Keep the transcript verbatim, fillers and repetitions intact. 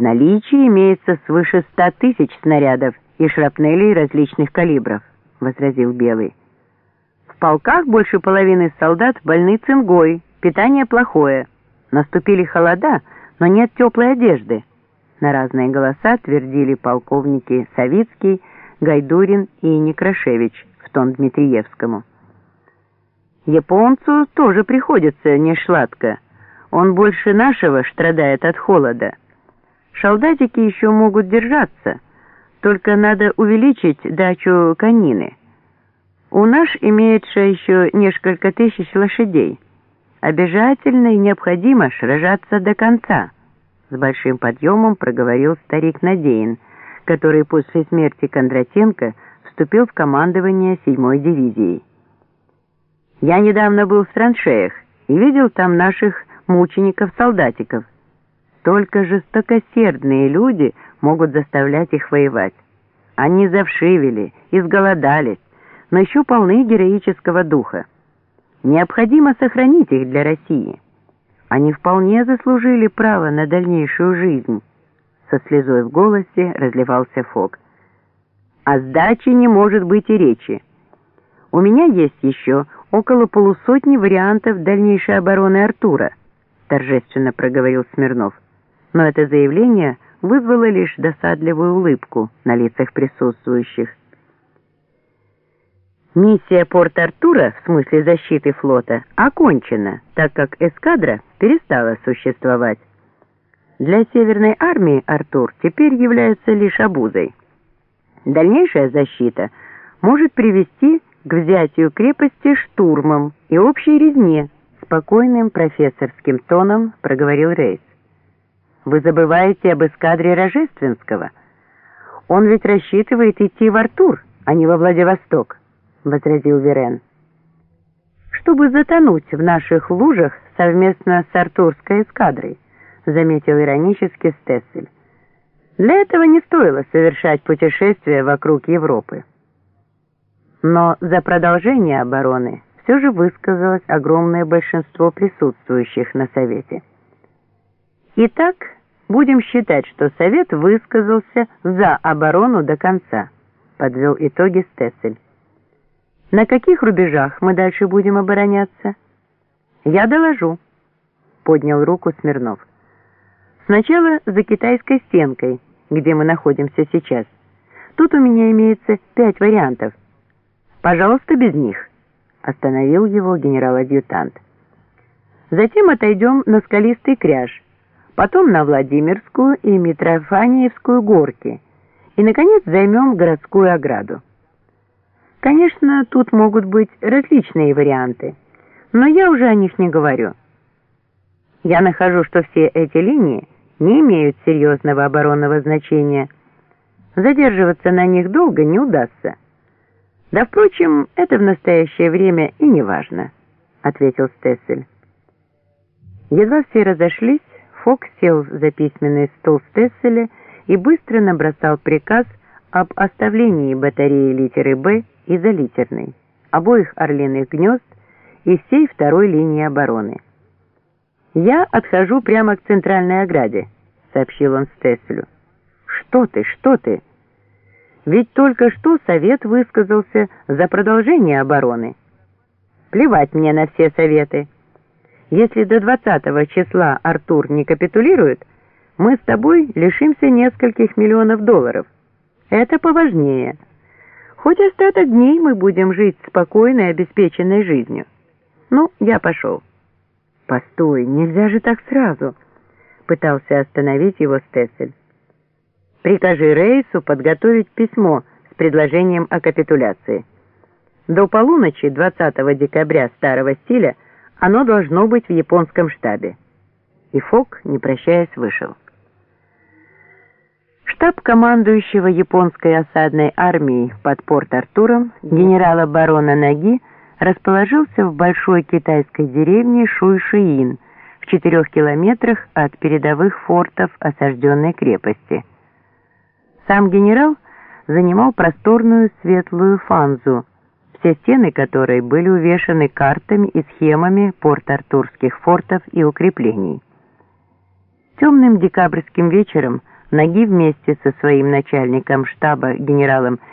наличии имеется свыше ста тысяч снарядов и шрапнелей различных калибров», — возразил Белый. «В полках больше половины солдат больны цингой, питание плохое. Наступили холода, но нет теплой одежды». На разные голоса твердили полковники Савицкий, Гайдурин и Некрашевич в тон Дмитриевскому. «Японцу тоже приходится не шладко. Он больше нашего страдает от холода. Солдатики еще могут держаться, только надо увеличить дачу конины. У нас имеется еще несколько тысяч лошадей. Обязательно и необходимо сражаться до конца», — с большим подъемом проговорил старик Надеин, который после смерти Кондратенко вступил в командование седьмой дивизией. «Я недавно был в траншеях и видел там наших мучеников-солдатиков. Только жестокосердные люди могут заставлять их воевать. Они завшивели, изголодались, но еще полны героического духа. Необходимо сохранить их для России. Они вполне заслужили право на дальнейшую жизнь». Со слезой в голосе разливался Фок. «О сдаче не может быть и речи. У меня есть еще около полусотни вариантов дальнейшей обороны Артура», торжественно проговорил Смирнов. Но это заявление вызвало лишь досадливую улыбку на лицах присутствующих. Миссия Порт-Артура в смысле защиты флота окончена, так как эскадра перестала существовать. Для Северной армии Артур теперь является лишь обузой. Дальнейшая защита может привести к взятию крепости штурмом и общей резне, спокойным профессорским тоном проговорил Рейс. «Вы забываете об эскадре Рожественского. Он ведь рассчитывает идти в Артур, а не во Владивосток», — возразил Верен. «Чтобы затонуть в наших лужах совместно с артурской эскадрой», — заметил иронически Стессель. «Для этого не стоило совершать путешествие вокруг Европы». Но за продолжение обороны все же высказалось огромное большинство присутствующих на Совете. «Итак, будем считать, что Совет высказался за оборону до конца», — подвел итоги Стессель. «На каких рубежах мы дальше будем обороняться?» «Я доложу», — поднял руку Смирнов. «Сначала за китайской стенкой, где мы находимся сейчас. Тут у меня имеется пять вариантов. Пожалуйста, без них», — остановил его генерал-адъютант. «Затем отойдем на скалистый кряж, потом на Владимирскую и Митрофаниевскую горки, и, наконец, займем городскую ограду. Конечно, тут могут быть различные варианты, но я уже о них не говорю. Я нахожу, что все эти линии не имеют серьезного оборонного значения. Задерживаться на них долго не удастся. Да, впрочем, это в настоящее время и не важно», — ответил Стессель. Едва все разошлись, Фок сел за письменный стол Стесселя и быстро набросал приказ об оставлении батареи литеры «Б» и залитерной, обоих орлиных гнезд и всей второй линии обороны. «Я отхожу прямо к центральной ограде», — сообщил он Стесселю. «Что ты, что ты? Ведь только что Совет высказался за продолжение обороны». «Плевать мне на все советы. Если до двадцатого числа Артур не капитулирует, мы с тобой лишимся нескольких миллионов долларов. Это поважнее. Хоть остаток дней мы будем жить спокойной, обеспеченной жизнью. Ну, я пошел». «Постой, нельзя же так сразу», — пытался остановить его Стессель. «Прикажи Рейсу подготовить письмо с предложением о капитуляции. До полуночи двадцатого декабря старого стиля оно должно быть в японском штабе». И Фок, не прощаясь, вышел. Штаб командующего японской осадной армией под Порт-Артуром генерала-барона Наги расположился в большой китайской деревне Шуйшиин в четырех километрах от передовых фортов осажденной крепости. Сам генерал занимал просторную светлую фанзу, все стены которой были увешаны картами и схемами порт-артурских фортов и укреплений. Темным декабрьским вечером Ноги вместе со своим начальником штаба генералом